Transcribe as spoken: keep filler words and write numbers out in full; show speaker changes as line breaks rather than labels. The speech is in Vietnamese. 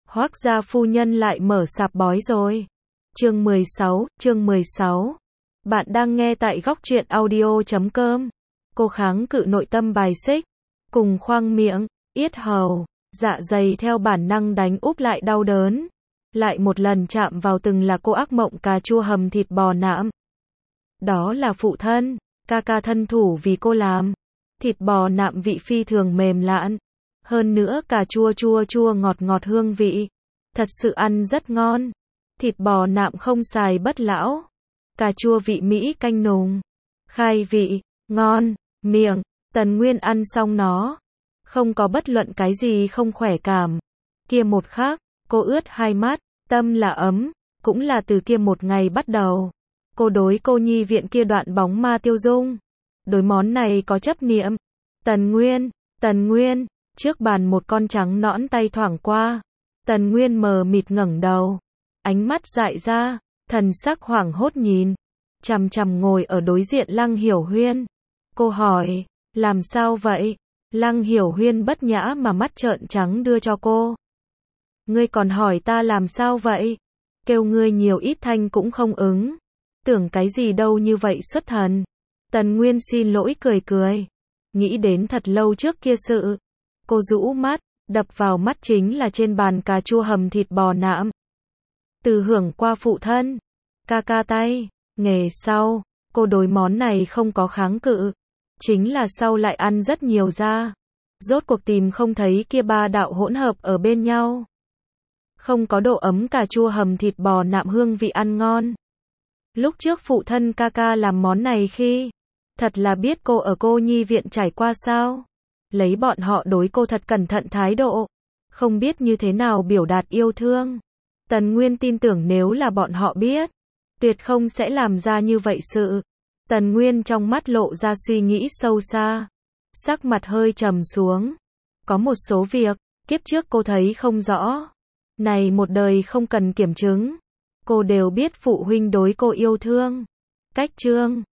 Hoác gia phu nhân lại mở sạp bói rồi. Chương mười sáu, chương mười sáu. Bạn đang nghe tại góc truyện audio chấm com. Cô kháng cự nội tâm bài xích, cùng khoang miệng, yết hầu, dạ dày theo bản năng đánh úp lại đau đớn. Lại một lần chạm vào từng là cô ác mộng cà chua hầm thịt bò nạm. Đó là phụ thân, ca ca thân thủ vì cô làm. Thịt bò nạm vị phi thường mềm lạn. Hơn nữa cà chua chua chua ngọt ngọt hương vị. Thật sự ăn rất ngon. Thịt bò nạm không xài bất lão. Cà chua vị Mỹ canh nùng. Khai vị, ngon, miệng. Tần Nguyên ăn xong nó. Không có bất luận cái gì không khỏe cảm. Kia một khắc, cô ướt hai mắt, tâm là ấm. Cũng là từ kia một ngày bắt đầu. Cô đối cô nhi viện kia đoạn bóng ma tiêu dung. Đối món này có chấp niệm. Tần Nguyên, Tần Nguyên. Trước bàn một con trắng nõn tay thoảng qua. Tần Nguyên mờ mịt ngẩng đầu. Ánh mắt dại ra, thần sắc hoảng hốt nhìn. Chằm chằm ngồi ở đối diện Lăng Hiểu Huyên. Cô hỏi, làm sao vậy? Lăng Hiểu Huyên bất nhã mà mắt trợn trắng đưa cho cô. Ngươi còn hỏi ta làm sao vậy? Kêu ngươi nhiều ít thanh cũng không ứng. Tưởng cái gì đâu như vậy xuất thần. Tần Nguyên xin lỗi cười cười. Nghĩ đến thật lâu trước kia sự. Cô rũ mắt, đập vào mắt chính là trên bàn cà chua hầm thịt bò nạm. Từ hưởng qua phụ thân, ca ca tay, nghề sau, cô đối món này không có kháng cự. Chính là sau lại ăn rất nhiều ra. Rốt cuộc tìm không thấy kia ba đạo hỗn hợp ở bên nhau. Không có độ ấm cà chua hầm thịt bò nạm hương vị ăn ngon. Lúc trước phụ thân ca ca làm món này khi, thật là biết cô ở cô nhi viện trải qua sao. Lấy bọn họ đối cô thật cẩn thận thái độ. Không biết như thế nào biểu đạt yêu thương. Tần Nguyên tin tưởng nếu là bọn họ biết, tuyệt không sẽ làm ra như vậy sự. Tần Nguyên trong mắt lộ ra suy nghĩ sâu xa. Sắc mặt hơi trầm xuống. Có một số việc, kiếp trước cô thấy không rõ. Này một đời không cần kiểm chứng. Cô đều biết phụ huynh đối cô yêu thương. Cách trương,